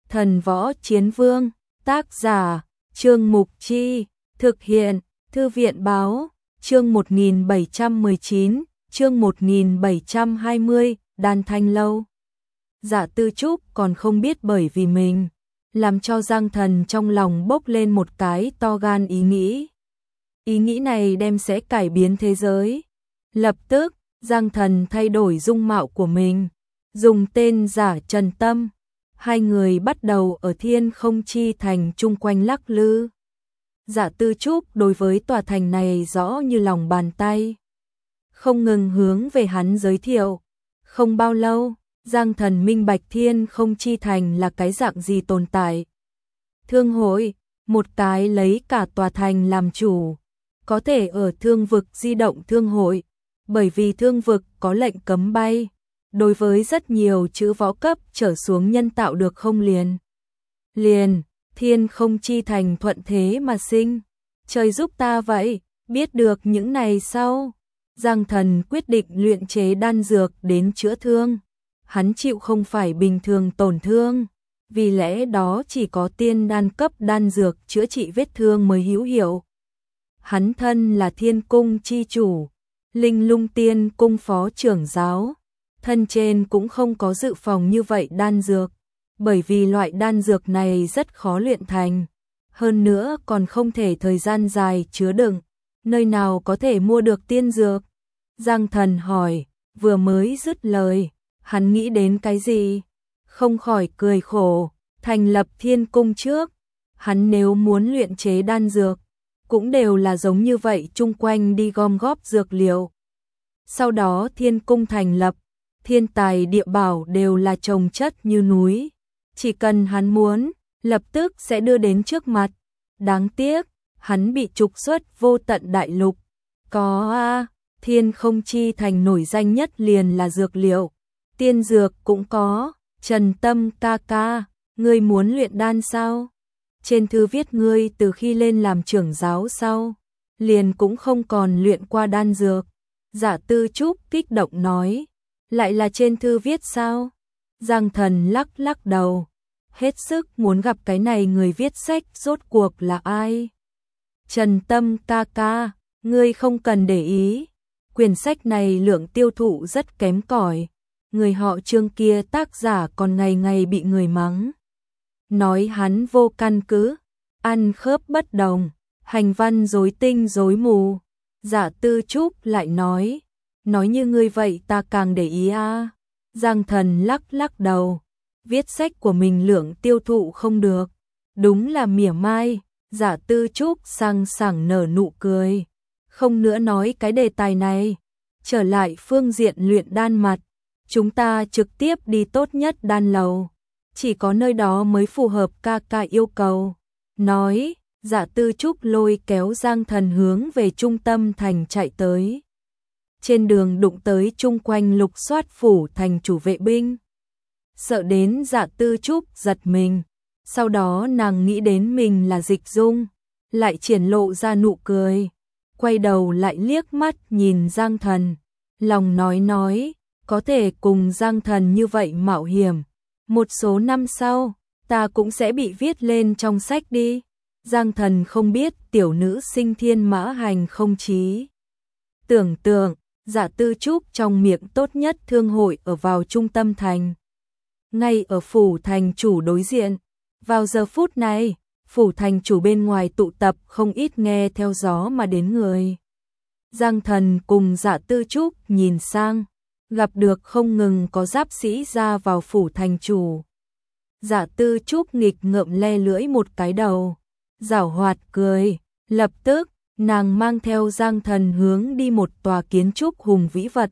Thần Võ Chiến Vương, tác giả, Trương Mục Chi, thực hiện, Thư viện Báo, chương 1719, chương 1720, Đan Thanh Lâu. Dạ Tư Trúc còn không biết bởi vì mình, làm cho Giang Thần trong lòng bốc lên một cái to gan ý nghĩ. Ý nghĩ này đem sẽ cải biến thế giới. Lập tức, Giang Thần thay đổi dung mạo của mình, dùng tên giả Trần Tâm. Hai người bắt đầu ở Thiên Không Chi Thành chung quanh lắc lư. Dạ Tư Trúc đối với tòa thành này rõ như lòng bàn tay, không ngừng hướng về hắn giới thiệu. Không bao lâu, Giang Thần minh bạch Thiên Không Chi Thành là cái dạng gì tồn tại. Thương hội, một cái lấy cả tòa thành làm chủ, có thể ở thương vực di động thương hội, bởi vì thương vực có lệnh cấm bay, đối với rất nhiều chữ võ cấp trở xuống nhân tạo được không liền, Thiên Không Chi Thành thuận thế mà sinh. Trời giúp ta vậy, biết được những này sau, Giang Thần quyết định luyện chế đan dược đến chữa thương. Hắn chịu không phải bình thường tổn thương, vì lẽ đó chỉ có tiên đan cấp đan dược chữa trị vết thương mới hữu hiệu. Hắn thân là Thiên Cung chi chủ, Linh Lung Tiên Cung phó trưởng giáo, thân trên cũng không có dự phòng như vậy đan dược, bởi vì loại đan dược này rất khó luyện thành, hơn nữa còn không thể thời gian dài chứa đựng, nơi nào có thể mua được tiên dược? Giang Thần hỏi, vừa mới dứt lời, hắn nghĩ đến cái gì? Không khỏi cười khổ, thành lập Thiên Cung trước, hắn nếu muốn luyện chế đan dược, cũng đều là giống như vậy, chung quanh đi gom góp dược liệu. Sau đó Thiên Cung thành lập, thiên tài địa bảo đều là chồng chất như núi, chỉ cần hắn muốn, lập tức sẽ đưa đến trước mặt. Đáng tiếc, hắn bị trục xuất vô tận đại lục. Thiên Không Chi Thành nổi danh nhất liền là dược liệu, tiên dược cũng có. Trần Tâm ca ca, ngươi muốn luyện đan sao? Trên thư viết ngươi từ khi lên làm trưởng giáo sau, liền cũng không còn luyện qua đan dược. Dạ Tư Trúc kích động nói, lại là trên thư viết sao? Giang Thần lắc lắc đầu, hết sức muốn gặp cái này người viết sách rốt cuộc là ai. Trần Tâm ca ca, ngươi không cần để ý, quyển sách này lượng tiêu thụ rất kém cỏi, người họ Trương kia tác giả còn ngày ngày bị người mắng, nói hắn vô căn cứ, ăn khớp bất đồng, hành văn rối tinh rối mù. Dạ Tư Trúc lại nói như ngươi vậy ta càng để ý a. Giang Thần lắc lắc đầu, viết sách của mình lượng tiêu thụ không được, đúng là mỉa mai. Dạ Tư Trúc sang sảng nở nụ cười, không nữa nói cái đề tài này, trở lại phương diện luyện đan mặt, chúng ta trực tiếp đi tốt nhất đan lầu, chỉ có nơi đó mới phù hợp ca ca yêu cầu. Nói, Dạ Tư Trúc lôi kéo Giang Thần hướng về trung tâm thành chạy tới. Trên đường đụng tới chung quanh lục soát phủ thành chủ vệ binh, sợ đến Dạ Tư Trúc giật mình. Sau đó nàng nghĩ đến mình là Dịch Dung, lại triển lộ ra nụ cười, quay đầu lại liếc mắt nhìn Giang Thần, lòng nói, có thể cùng Giang Thần như vậy mạo hiểm, một số năm sau, ta cũng sẽ bị viết lên trong sách đi. Giang Thần không biết tiểu nữ sinh Thiên Mã Hành không trí. Tưởng tượng, Dạ Tư Trúc trong miệng tốt nhất thương hội ở vào trung tâm thành, ngay ở phủ thành chủ đối diện. Vào giờ phút này, phủ thành chủ bên ngoài tụ tập không ít nghe theo gió mà đến người. Giang Thần cùng Dạ Tư Trúc nhìn sang, gặp được không ngừng có giáp sĩ ra vào phủ thành chủ. Dạ Tư Trúc nghịch ngợm le lưỡi một cái đầu, giảo hoạt cười, lập tức nàng mang theo Giang Thần hướng đi một tòa kiến trúc hùng vĩ vật.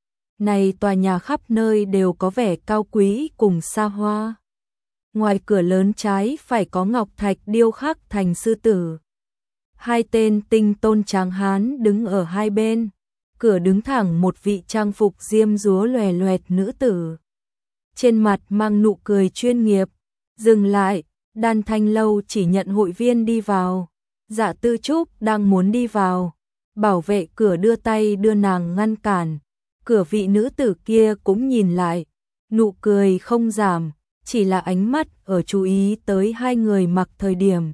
Này tòa nhà khắp nơi đều có vẻ cao quý cùng xa hoa. Ngoài cửa lớn trái phải có ngọc thạch điêu khắc thành sư tử. Hai tên tinh tôn tráng hán đứng ở hai bên. Cửa đứng thẳng một vị trang phục diêm dúa loè loẹt nữ tử. Trên mặt mang nụ cười chuyên nghiệp. Dừng lại, Đan Thanh Lâu chỉ nhận hội viên đi vào. Dạ Tư Trúc đang muốn đi vào, bảo vệ cửa đưa tay đưa nàng ngăn cản. Cửa vị nữ tử kia cũng nhìn lại, nụ cười không giảm, chỉ là ánh mắt ở chú ý tới hai người mặc thời điểm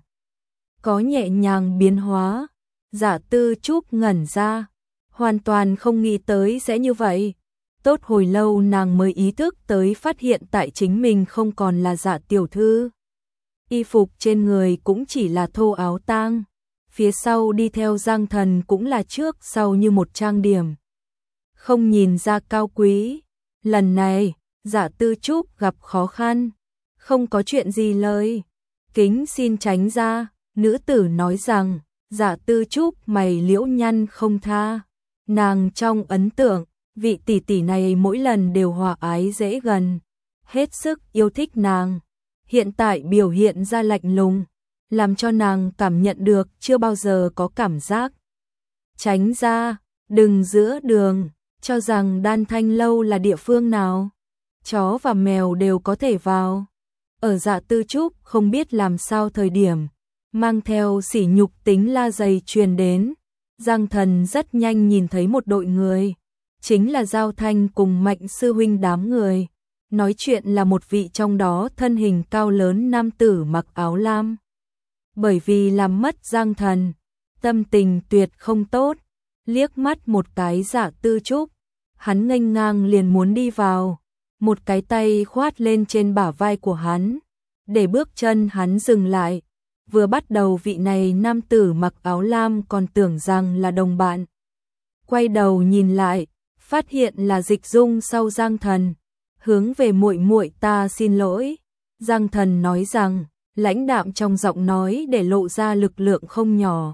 có nhẹ nhàng biến hóa. Dạ Tư Trúc ngẩn ra, hoàn toàn không nghĩ tới sẽ như vậy. Tốt hồi lâu nàng mới ý thức tới phát hiện tại chính mình không còn là Dạ tiểu thư. Y phục trên người cũng chỉ là thô áo tang, phía sau đi theo Giang Thần cũng là trước sau như một trang điểm. Không nhìn ra cao quý. Lần này, Dạ Tư Trúc gặp khó khăn, không có chuyện gì lời. Kính xin tránh ra, nữ tử nói rằng, Dạ Tư Trúc mày liễu nhăn không tha. Nàng trong ấn tượng, vị tỷ tỷ này mỗi lần đều hòa ái dễ gần, hết sức yêu thích nàng. Hiện tại biểu hiện ra lạnh lùng, làm cho nàng cảm nhận được chưa bao giờ có cảm giác. Tránh ra, đừng giữa đường, cho rằng Đan Thanh lâu là địa phương nào. Chó và mèo đều có thể vào. Ở Dạ Tư Trúc không biết làm sao thời điểm, mang theo sỉ nhục tính la dày truyền đến. Giang Thần rất nhanh nhìn thấy một đội người, chính là Giao Thanh cùng Mạnh sư huynh đám người. Nói chuyện là một vị trong đó thân hình cao lớn nam tử mặc áo lam. Bởi vì làm mất Giang Thần, tâm tình tuyệt không tốt, liếc mắt một cái Dạ Tư Trúc, hắn nghênh ngang liền muốn đi vào, một cái tay khoát lên trên bả vai của hắn, để bước chân hắn dừng lại. Vừa bắt đầu vị này nam tử mặc áo lam còn tưởng rằng là đồng bạn. Quay đầu nhìn lại, phát hiện là Dịch Dung sau Giang Thần, hướng về muội muội ta xin lỗi. Giang Thần nói rằng, lãnh đạm trong giọng nói để lộ ra lực lượng không nhỏ.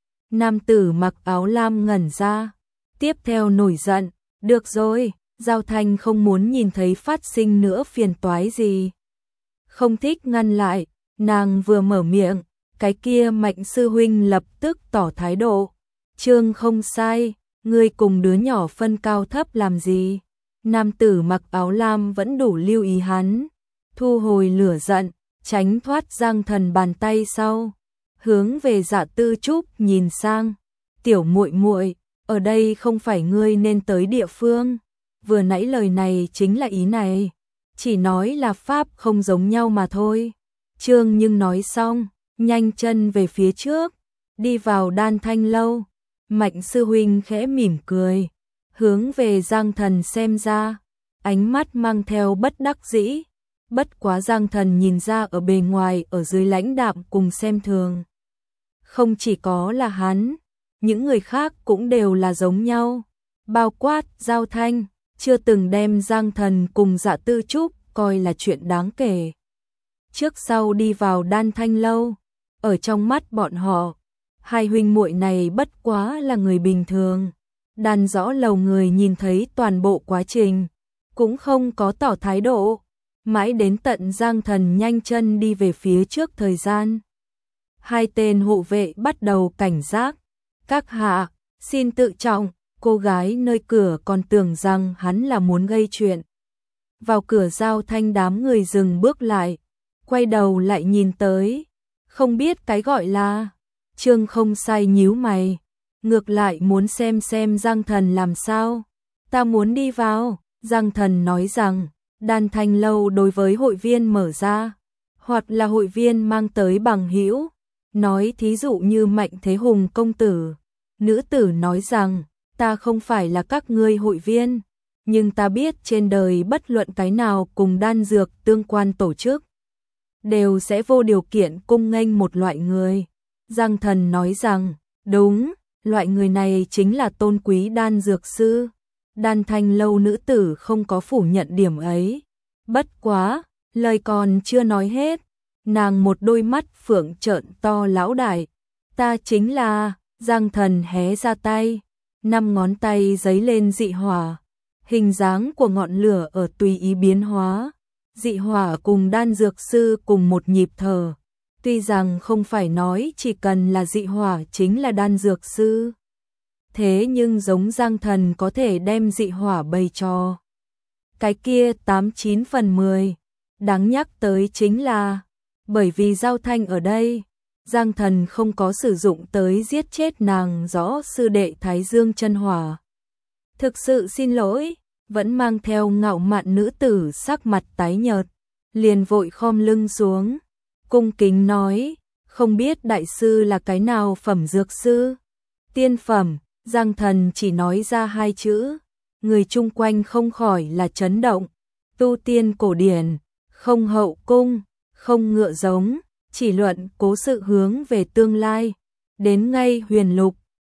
Nam tử mặc áo lam ngẩn ra, tiếp theo nổi giận, được rồi, Giao Thanh không muốn nhìn thấy phát sinh nữa phiền toái gì. Không thích ngăn lại, nàng vừa mở miệng, cái kia Mạnh sư huynh lập tức tỏ thái độ. Chương không sai, ngươi cùng đứa nhỏ phân cao thấp làm gì? Nam tử mặc áo lam vẫn đủ lưu ý hắn, thu hồi lửa giận, tránh thoát Giang Thần bàn tay sau, hướng về Dạ Tư Trúc nhìn sang, tiểu muội muội, ở đây không phải ngươi nên tới địa phương. Vừa nãy lời này chính là ý này, chỉ nói là pháp không giống nhau mà thôi. Trương nhưng nói xong, nhanh chân về phía trước, đi vào Đan Thanh lâu. Mạnh sư huynh khẽ mỉm cười, hướng về Giang Thần xem ra, ánh mắt mang theo bất đắc dĩ. Bất quá Giang Thần nhìn ra ở bề ngoài ở dưới lãnh đạm cùng xem thường. Không chỉ có là hắn, những người khác cũng đều là giống nhau, bao quát Giao Thanh, chưa từng đem Giang Thần cùng Dạ Tư Trúc coi là chuyện đáng kể. Trước sau đi vào Đan Thanh lâu, ở trong mắt bọn họ, hai huynh muội này bất quá là người bình thường. Đan Rõ lầu người nhìn thấy toàn bộ quá trình, cũng không có tỏ thái độ, mãi đến tận Giang Thần nhanh chân đi về phía trước thời gian. Hai tên hộ vệ bắt đầu cảnh giác, các hạ, xin tự trọng. Cô gái nơi cửa còn tưởng rằng hắn là muốn gây chuyện. Vào cửa Giao Thanh đám người dừng bước lại, quay đầu lại nhìn tới, không biết cái gọi là. Trương không sai nhíu mày, ngược lại muốn xem Giang Thần làm sao. Ta muốn đi vào. Giang Thần nói rằng, Đan Thanh lâu đối với hội viên mở ra, hoặc là hội viên mang tới bằng hữu, nói thí dụ như Mạnh Thế Hùng công tử. Nữ tử nói rằng, ta không phải là các ngươi hội viên, nhưng ta biết trên đời bất luận cái nào cùng đan dược tương quan tổ chức, đều sẽ vô điều kiện cung nghênh một loại người. Giang Thần nói rằng, đúng, loại người này chính là tôn quý đan dược sư. Đan Thanh lâu nữ tử không có phủ nhận điểm ấy. Bất quá, lời còn chưa nói hết, nàng một đôi mắt phượng trợn to lão đại. Ta chính là. Giang Thần hé ra tay, 5 ngón tay giấy lên dị hỏa, hình dáng của ngọn lửa ở tùy ý biến hóa. Dị hỏa cùng đan dược sư cùng một nhịp thở. Tuy rằng không phải nói chỉ cần là dị hỏa chính là đan dược sư, thế nhưng giống Giang Thần có thể đem dị hỏa bày trò, cái kia 89 phần 10. Đáng nhắc tới chính là, bởi vì Giao Thanh ở đây, Giang Thần không có sử dụng tới giết chết nàng Rõ sư đệ Thái Dương chân hỏa. Thực sự xin lỗi, vẫn mang theo ngạo mạn nữ tử sắc mặt tái nhợt. liền vội khom lưng xuống, cung kính nói, không biết đại sư là cái nào phẩm dược sư? Tiên phẩm, Giang Thần chỉ nói ra 2 chữ, người chung quanh không khỏi là chấn động, tu tiên cổ điển, không hậu cung, không ngựa giống, chỉ luận cố sự hướng về tương lai, đến ngay huyền lục,